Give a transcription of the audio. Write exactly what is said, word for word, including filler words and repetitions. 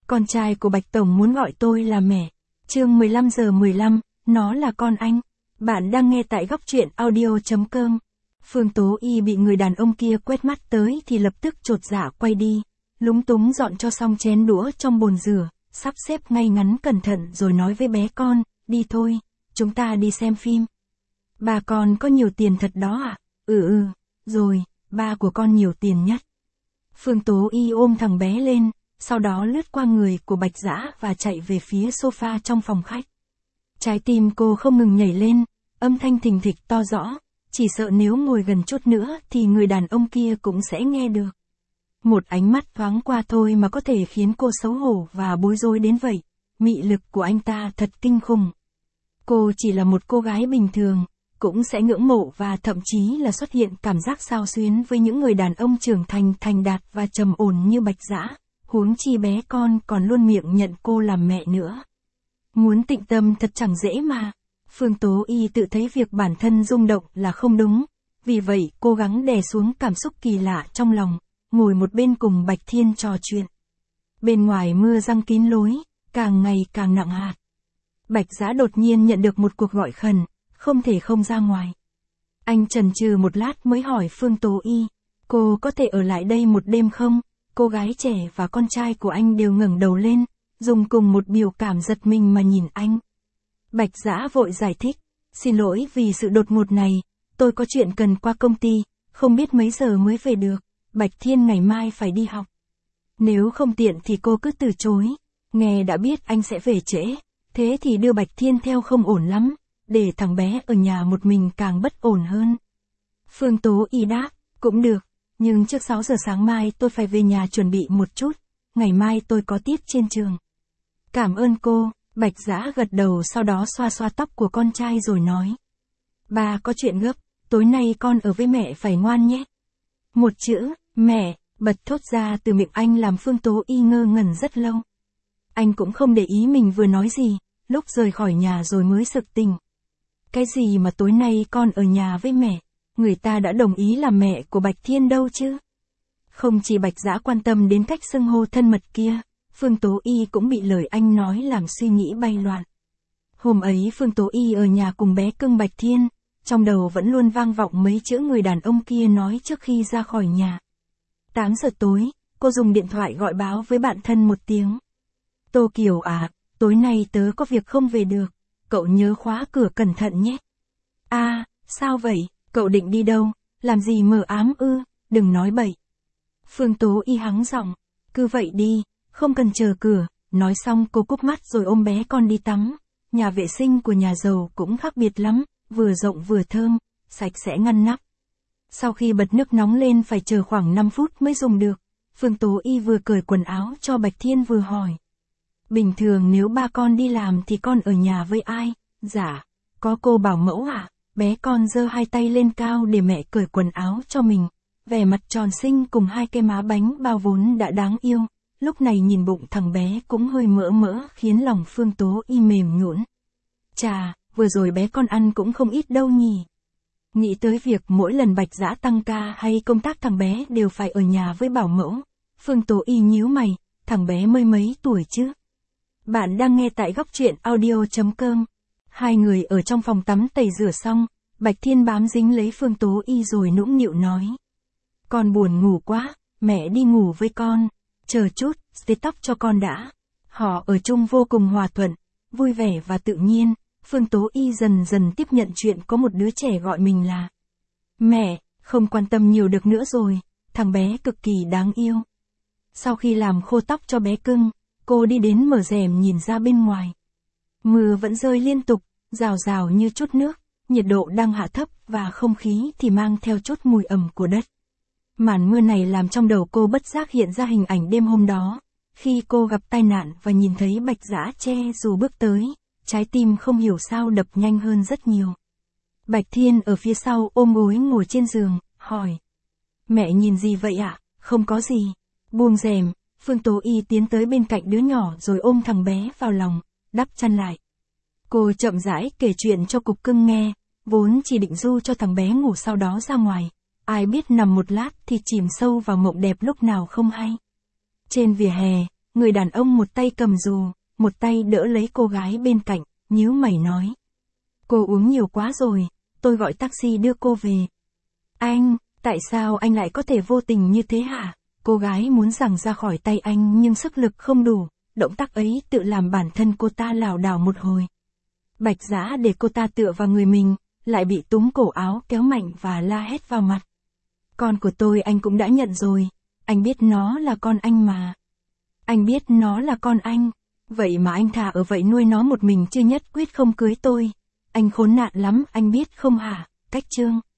Con trai của Bạch Tổng muốn gọi tôi là mẹ. Chương mười lăm giờ mười lăm, nó là con anh. Bạn đang nghe tại góc truyện audio chấm com. Phương Tố Y bị người đàn ông kia quét mắt tới thì lập tức chột dạ quay đi, lúng túng dọn cho xong chén đũa trong bồn rửa, sắp xếp ngay ngắn cẩn thận rồi nói với bé con, đi thôi, chúng ta đi xem phim. Ba con có nhiều tiền thật đó ạ? À? Ừ ừ, rồi, ba của con nhiều tiền nhất. Phương Tố Y ôm thằng bé lên, sau đó lướt qua người của Bạch Dã và chạy về phía sofa trong phòng khách. Trái tim cô không ngừng nhảy lên, âm thanh thình thịch to rõ, chỉ sợ nếu ngồi gần chút nữa thì người đàn ông kia cũng sẽ nghe được. Một ánh mắt thoáng qua thôi mà có thể khiến cô xấu hổ và bối rối đến vậy, mị lực của anh ta thật kinh khủng. Cô chỉ là một cô gái bình thường, cũng sẽ ngưỡng mộ và thậm chí là xuất hiện cảm giác xao xuyến với những người đàn ông trưởng thành thành đạt và trầm ổn như Bạch Dã, huống chi bé con còn luôn miệng nhận cô làm mẹ nữa. Muốn tịnh tâm thật chẳng dễ mà. Phương Tố Y tự thấy việc bản thân rung động là không đúng, vì vậy cố gắng đè xuống cảm xúc kỳ lạ trong lòng, ngồi một bên cùng Bạch Thiên trò chuyện. Bên ngoài mưa giăng kín lối, càng ngày càng nặng hạt. Bạch Dã đột nhiên nhận được một cuộc gọi khẩn, không thể không ra ngoài. Anh chần chừ một lát mới hỏi Phương Tố Y, cô có thể ở lại đây một đêm không? Cô gái trẻ và con trai của anh đều ngẩng đầu lên, dùng cùng một biểu cảm giật mình mà nhìn anh. Bạch Dã vội giải thích, xin lỗi vì sự đột ngột này, tôi có chuyện cần qua công ty, không biết mấy giờ mới về được, Bạch Thiên ngày mai phải đi học. Nếu không tiện thì cô cứ từ chối, nghe đã biết anh sẽ về trễ, thế thì đưa Bạch Thiên theo không ổn lắm, để thằng bé ở nhà một mình càng bất ổn hơn. Phương Tố Y đáp, cũng được, nhưng trước sáu giờ sáng mai tôi phải về nhà chuẩn bị một chút, ngày mai tôi có tiết trên trường. Cảm ơn cô. Bạch Dã gật đầu sau đó xoa xoa tóc của con trai rồi nói. Ba có chuyện gấp, tối nay con ở với mẹ phải ngoan nhé. Một chữ, mẹ, bật thốt ra từ miệng anh làm Phương Tố Y ngơ ngẩn rất lâu. Anh cũng không để ý mình vừa nói gì, lúc rời khỏi nhà rồi mới sực tỉnh. Cái gì mà tối nay con ở nhà với mẹ, người ta đã đồng ý làm mẹ của Bạch Thiên đâu chứ. Không chỉ Bạch Dã quan tâm đến cách xưng hô thân mật kia, Phương Tố Y cũng bị lời anh nói làm suy nghĩ bay loạn. Hôm ấy Phương Tố Y ở nhà cùng bé cưng Bạch Thiên, trong đầu vẫn luôn vang vọng mấy chữ người đàn ông kia nói trước khi ra khỏi nhà. tám giờ tối, cô dùng điện thoại gọi báo với bạn thân một tiếng. Tô Kiều à, tối nay tớ có việc không về được, cậu nhớ khóa cửa cẩn thận nhé. À, sao vậy, cậu định đi đâu, làm gì mờ ám ư, đừng nói bậy. Phương Tố Y hắng giọng, cứ vậy đi. Không cần chờ cửa, nói xong cô cúp mắt rồi ôm bé con đi tắm. Nhà vệ sinh của nhà giàu cũng khác biệt lắm, vừa rộng vừa thơm, sạch sẽ ngăn nắp. Sau khi bật nước nóng lên phải chờ khoảng năm phút mới dùng được. Phương Tố Y vừa cởi quần áo cho Bạch Thiên vừa hỏi. Bình thường nếu ba con đi làm thì con ở nhà với ai? Dạ, có cô bảo mẫu ạ. À? Bé con giơ hai tay lên cao để mẹ cởi quần áo cho mình. Vẻ mặt tròn xinh cùng hai cái má bánh bao vốn đã đáng yêu. Lúc này nhìn bụng thằng bé cũng hơi mỡ mỡ khiến lòng Phương Tố Y mềm nhũn. Chà, vừa rồi bé con ăn cũng không ít đâu nhỉ. Nghĩ tới việc mỗi lần Bạch Dã tăng ca hay công tác thằng bé đều phải ở nhà với bảo mẫu. Phương Tố Y nhíu mày, thằng bé mới mấy tuổi chứ. Bạn đang nghe tại góc truyện audio chấm com. Hai người ở trong phòng tắm tẩy rửa xong, Bạch Thiên bám dính lấy Phương Tố Y rồi nũng nịu nói. Con buồn ngủ quá, mẹ đi ngủ với con. Chờ chút, xế tóc cho con đã. Họ ở chung vô cùng hòa thuận, vui vẻ và tự nhiên. Phương Tố Y dần dần tiếp nhận chuyện có một đứa trẻ gọi mình là mẹ, không quan tâm nhiều được nữa rồi, thằng bé cực kỳ đáng yêu. Sau khi làm khô tóc cho bé cưng, cô đi đến mở rèm nhìn ra bên ngoài. Mưa vẫn rơi liên tục, rào rào như chút nước, nhiệt độ đang hạ thấp và không khí thì mang theo chút mùi ẩm của đất. Màn mưa này làm trong đầu cô bất giác hiện ra hình ảnh đêm hôm đó, khi cô gặp tai nạn và nhìn thấy Bạch Dã che dù bước tới, trái tim không hiểu sao đập nhanh hơn rất nhiều. Bạch Thiên ở phía sau ôm gối ngồi trên giường, hỏi. Mẹ nhìn gì vậy ạ? À? Không có gì. Buông rèm, Phương Tố Y tiến tới bên cạnh đứa nhỏ rồi ôm thằng bé vào lòng, đắp chăn lại. Cô chậm rãi kể chuyện cho cục cưng nghe, vốn chỉ định du cho thằng bé ngủ sau đó ra ngoài. Ai biết nằm một lát thì chìm sâu vào mộng đẹp lúc nào không hay. Trên vỉa hè, người đàn ông một tay cầm dù, một tay đỡ lấy cô gái bên cạnh, nhíu mày nói. Cô uống nhiều quá rồi, tôi gọi taxi đưa cô về. Anh, tại sao anh lại có thể vô tình như thế hả? Cô gái muốn giằng ra khỏi tay anh nhưng sức lực không đủ, động tác ấy tự làm bản thân cô ta lảo đảo một hồi. Bạch Dã để cô ta tựa vào người mình, lại bị túm cổ áo kéo mạnh và la hét vào mặt. Con của tôi anh cũng đã nhận rồi, anh biết nó là con anh mà. Anh biết nó là con anh, vậy mà anh thà ở vậy nuôi nó một mình chứ nhất quyết không cưới tôi. Anh khốn nạn lắm anh biết không hả? Cách chương